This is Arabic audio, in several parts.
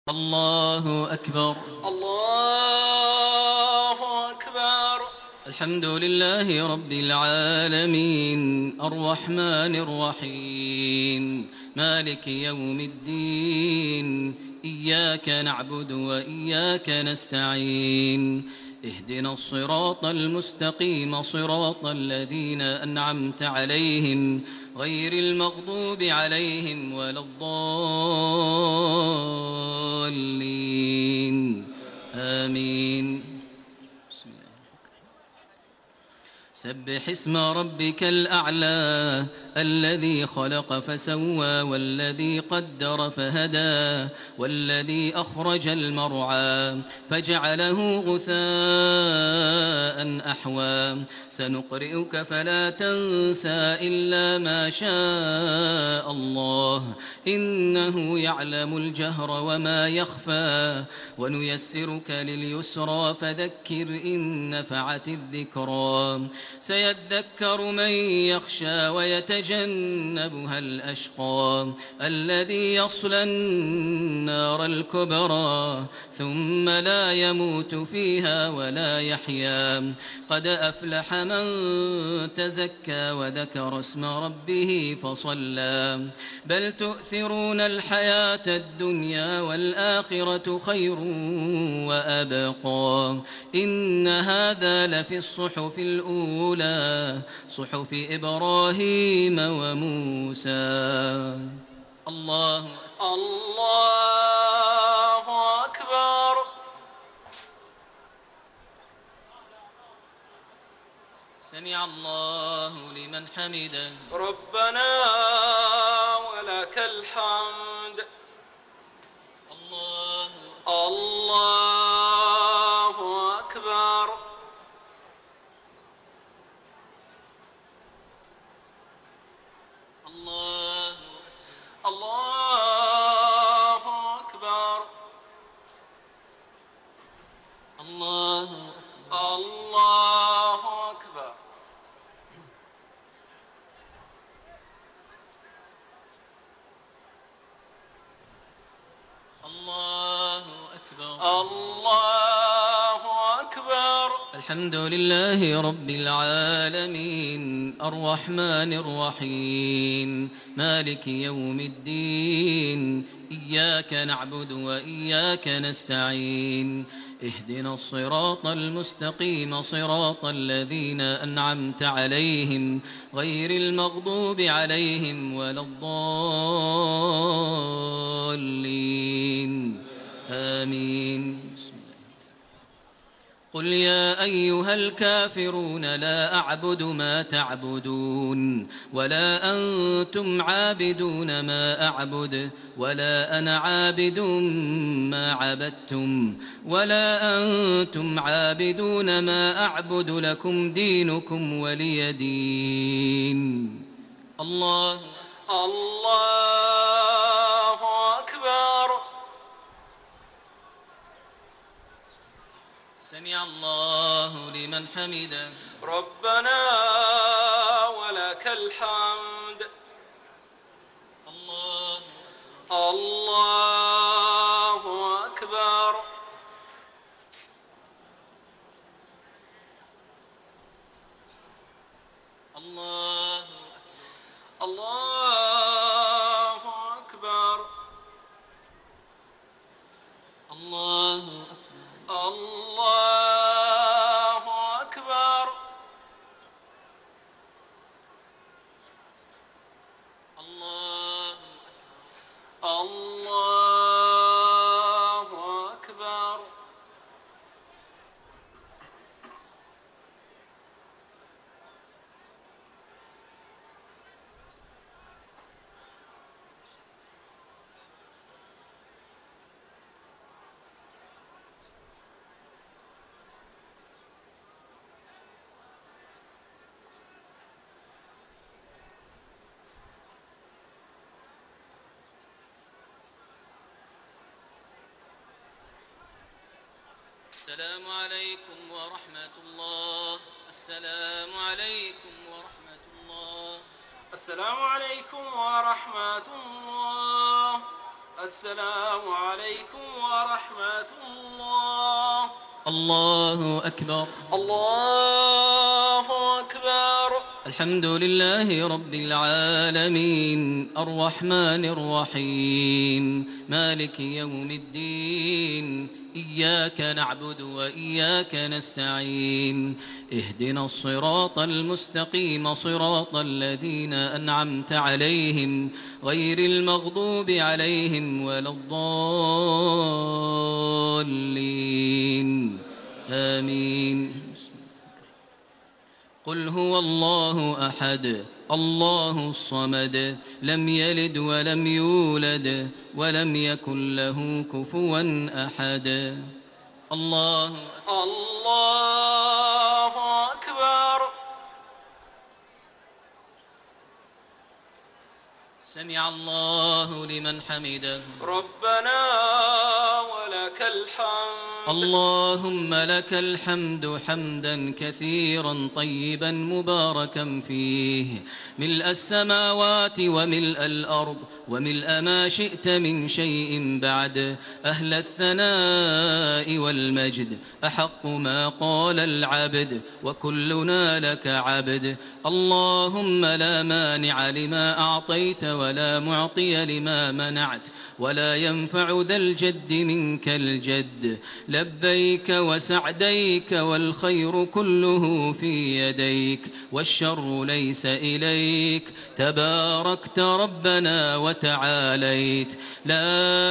الله أكبر. الله أكبر. الحمد لله رب العالمين الرحمن الرحيم مالك يوم الدين إياك نعبد وإياك نستعين اهدنا الصراط المستقيم صراط الذين أنعمت عليهم غير المغضوب عليهم ولا الضالين آمين. سبح اسم ربك الأعلى الذي خلق فسوى والذي قدر فهدى والذي أخرج المرعى فجعله غثاء أحوى سنقرئك فلا تنسى إلا ما شاء الله إنه يعلم الجهر وما يخفى ونيسرك لليسرى فذكر إن نفعت الذكرى سيذكر من يخشى ويتجنبها الأشقى الذي يصلى النار الكبرى ثم لا يموت فيها ولا يحيا قد أفلح من تزكى وذكر اسم ربه فصلى بل تؤثرون الحياة الدنيا والآخرة خير وأبقى إن هذا لفي الصحف الأولى صحف إبراهيم وموسى. الله أكبر. سمع الله لمن حمده ربنا ولك الحمد. الله أكبر. الله أكبر. الله أكبر. الله أكبر. الله أكبر. الحمد لله رب العالمين الرحمن الرحيم مالك يوم الدين إياك نعبد وإياك نستعين اهدنا الصراط المستقيم صراط الذين أنعمت عليهم غير المغضوب عليهم ولا الضالين آمين. قل يا أيها الكافرون لا أعبد ما تعبدون ولا أنتم عابدون ما أعبد ولا أنا عابد ما عبدتم ولا أنتم عابدون ما أعبد لكم دينكم ولي دين. الله أكبر. سمع الله لمن حمده ربنا ولك الحمد. الله أكبر. الله أكبر. الله أكبر. الله أكبر. السلام عليكم ورحمة الله. السلام عليكم ورحمة الله. السلام عليكم ورحمة الله. السلام عليكم ورحمة الله. الله أكبر. الله أكبر. الحمد لله رب العالمين الرحمن الرحيم مالك يوم الدين إياك نعبد وإياك نستعين اهدنا الصراط المستقيم صراط الذين أنعمت عليهم غير المغضوب عليهم ولا الضالين آمين. قل هو الله أحد الله الصمد لم يلد ولم يولد ولم يكن له كفوا أحد. الله أكبر. سمع الله لمن حمده. ربنا ولك الحمد. اللهم لك الحمد حمدا كثيرا طيبا مباركا فيه ملء السماوات وملء الأرض وملء ما شئت من شيء بعد أهل الثناء والمجد أحق ما قال العبد وكلنا لك عبد. اللهم لا مانع لما أعطيت ولا معطي لما منعت ولا ينفع ذا الجد منك الجد. لبيك وسعديك والخير كله في يديك والشر ليس إليك. تباركت ربنا وتعاليت لا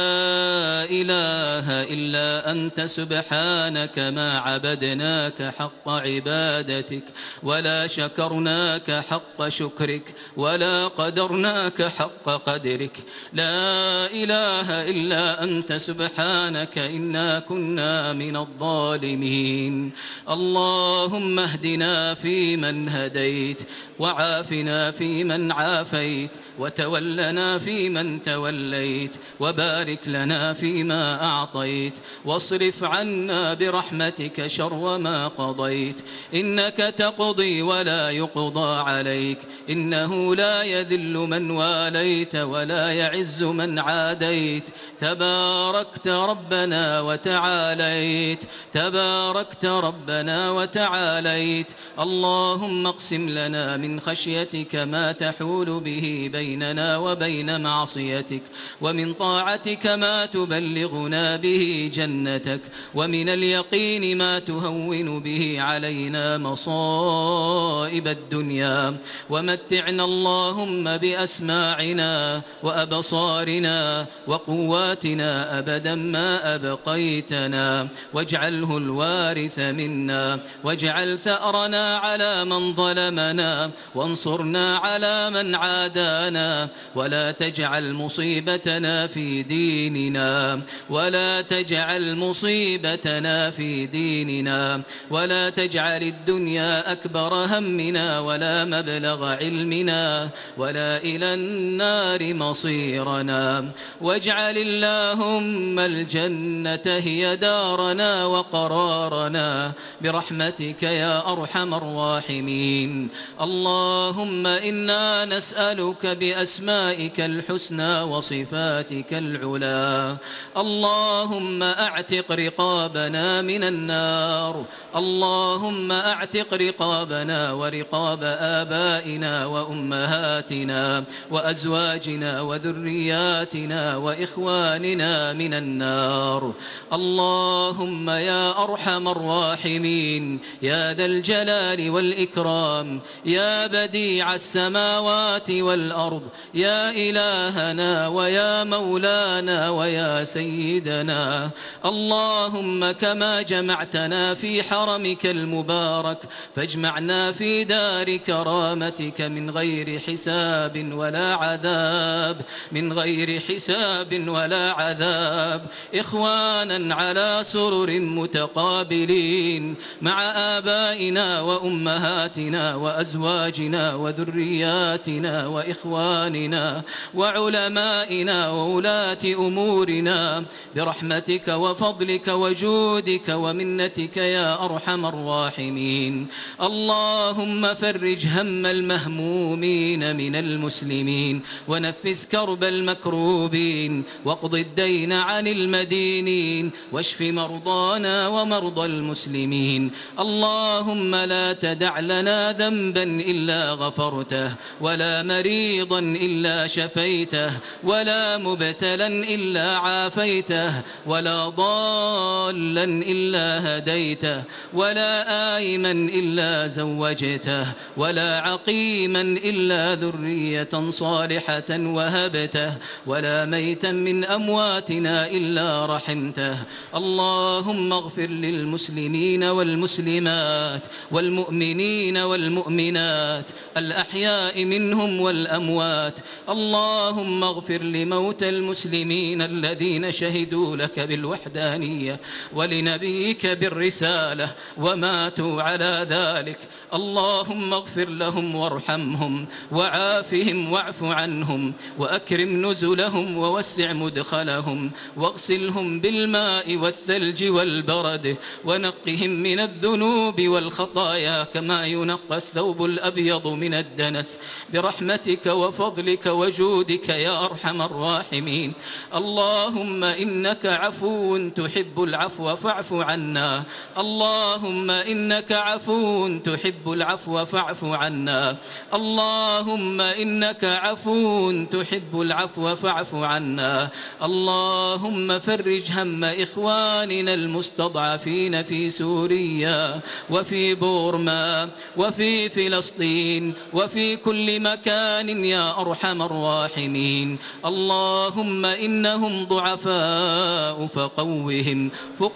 إله إلا أنت سبحانك ما عبدناك حق عبادتك ولا شكرناك حق شكرك ولا قدرناك حق قدرك. لا إله إلا أنت سبحانك إنا كنا من الظالمين. اللهم اهدنا فيمن هديت وعافنا فيمن عافيت وتولنا فيمن توليت وبارك لنا فيما أعطيت واصرف عنا برحمتك شر ما قضيت. إنك تقضي ولا يقضى عليك إنه لا يذل من واليت ولا يعز من عاديت. تباركت ربنا وتعاليت تباركت ربنا وتعاليت. اللهم اقسم لنا من خشيتك ما تحول به بيننا وبين معصيتك ومن طاعتك ما تبلغنا به جنتك ومن اليقين ما تهون به علينا مصائب الدنيا. ومتعنا اللهم بأسماعنا وأبصارنا وقواتنا أبدا ما أبقيتنا واجعله الوارث منا واجعل ثأرنا على من ظلمنا وانصرنا على من عادانا ولا تجعل مصيبتنا في ديننا ولا تجعل مصيبتنا في ديننا ولا تجعل الدنيا أكبر همنا ولا مبلغ علمنا ولا إلى النار مصيرنا. واجعل اللهم الجنة هي دارنا وقرارنا برحمتك يا أرحم الراحمين. اللهم إنا نسألك بأسمائك الحسنى وصفاتك العلى. اللهم أعتق رقابنا من النار. اللهم أعتق رقابنا ورقاب آبائنا وأمهاتنا وأزواجنا وذرياتنا وإخواننا من النار. اللهم يا أرحم الراحمين يا ذا الجلال والإكرام يا بديع السماوات والأرض يا إلهنا ويا مولانا ويا سيدنا. اللهم كما جمعتنا في حرمك المبارك فاجمعنا في دار كرامتك من غير حساب ولا عذاب من غير حساب ولا عذاب إخوانا على على سرر متقابلين مع آبائنا وأمهاتنا وأزواجنا وذرياتنا وإخواننا وعلمائنا وولاة أمورنا برحمتك وفضلك وجودك ومنتك يا أرحم الراحمين. اللهم فرج هم المهمومين من المسلمين ونفس كرب المكروبين واقض الدين عن المدينين واشف مرضانا ومرضى المسلمين. اللهم لا تدع لنا ذنبا إلا غفرته ولا مريضا إلا شفيته ولا مبتلا إلا عافيته ولا ضالا إلا هديته ولا آيما إلا زوجته ولا عقيما إلا ذرية صالحة وهبته ولا ميتا من أمواتنا إلا رحمته. اللهم اغفر للمسلمين والمسلمات والمؤمنين والمؤمنات الأحياء منهم والأموات. اللهم اغفر لموتى المسلمين الذين شهدوا لك بالوحدانية ولنبيك بالرسالة وماتوا على ذلك. اللهم اغفر لهم وارحمهم وعافهم واعف عنهم وأكرم نزلهم ووسع مدخلهم واغسلهم بالماء والثلج والبرد ونقهم من الذنوب والخطايا كما ينقى الثوب الأبيض من الدنس برحمتك وفضلك وجودك يا أرحم الراحمين. اللهم إنك عفو تحب العفو فاعف عنا. اللهم إنك عفو تحب العفو فاعف عنا. اللهم إنك عفو تحب العفو فاعف عنا. اللهم فرج هم إخواننا المستضعفين في سوريا وفي بورما وفي فلسطين وفي كل مكان يا أرحم الراحمين. اللهم إنهم ضعفاء فقوهم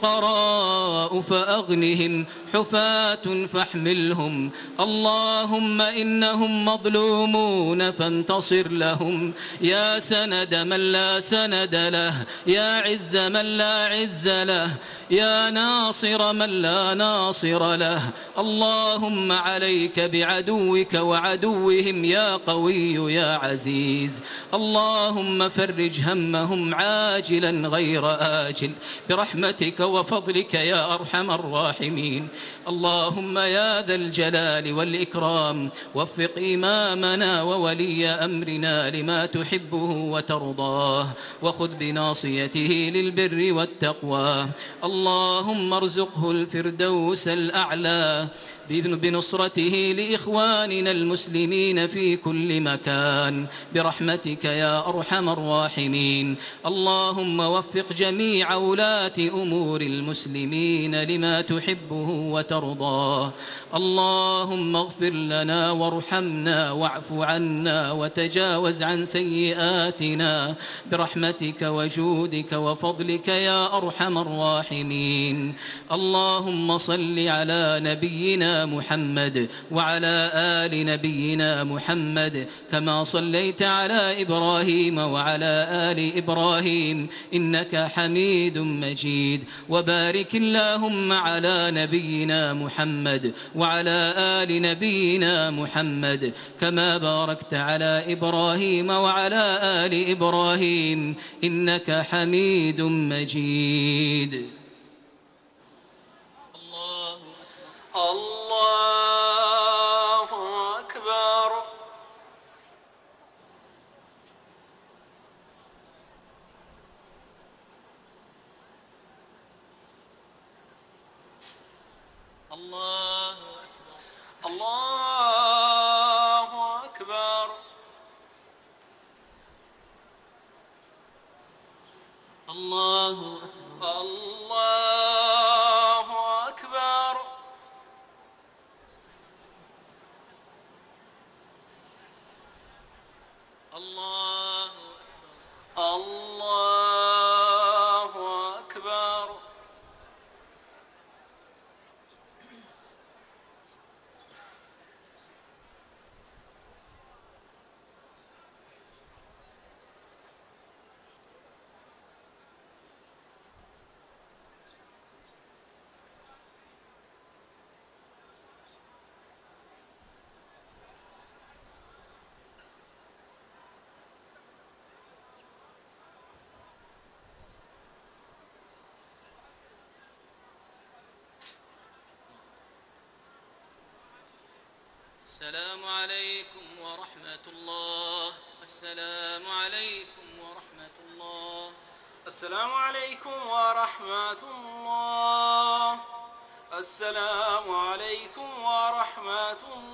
فقراء فأغنهم حفاة فاحملهم. اللهم إنهم مظلومون فانتصر لهم يا سند من لا سند له يا عز من لا عز له يا ناصر من لا ناصر له. اللهم عليك بعدوك وعدوهم يا قوي يا عزيز. اللهم فرج همهم عاجلا غير آجل برحمتك وفضلك يا أرحم الراحمين. اللهم يا ذا الجلال والإكرام وفق إمامنا وولي أمرنا لما تحبه وترضاه وخذ بناصيته للبر والتقوى. اللهم ارزقه الفردوس الأعلى بنصرته لإخواننا المسلمين في كل مكان برحمتك يا أرحم الراحمين. اللهم وفق جميع ولاة أمور المسلمين لما تحبه وترضاه. اللهم اغفر لنا وارحمنا واعف عنا وتجاوز عن سيئاتنا برحمتك وجودك وفضلك يا أرحم الراحمين. اللهم صل على نبينا محمد وعلى آل نبينا محمد كما صليت على إبراهيم وعلى آل إبراهيم إنك حميد مجيد. وبارك اللهم على نبينا محمد وعلى آل نبينا محمد كما باركت على إبراهيم وعلى آل إبراهيم إنك حميد مجيد. الله أكبر. الله أكبر. الله أكبر. الله أكبر. الله أكبر. الله أكبر. الله أكبر. السلام عليكم ورحمة الله. السلام عليكم ورحمة الله. السلام عليكم ورحمة الله. السلام عليكم ورحمة الله.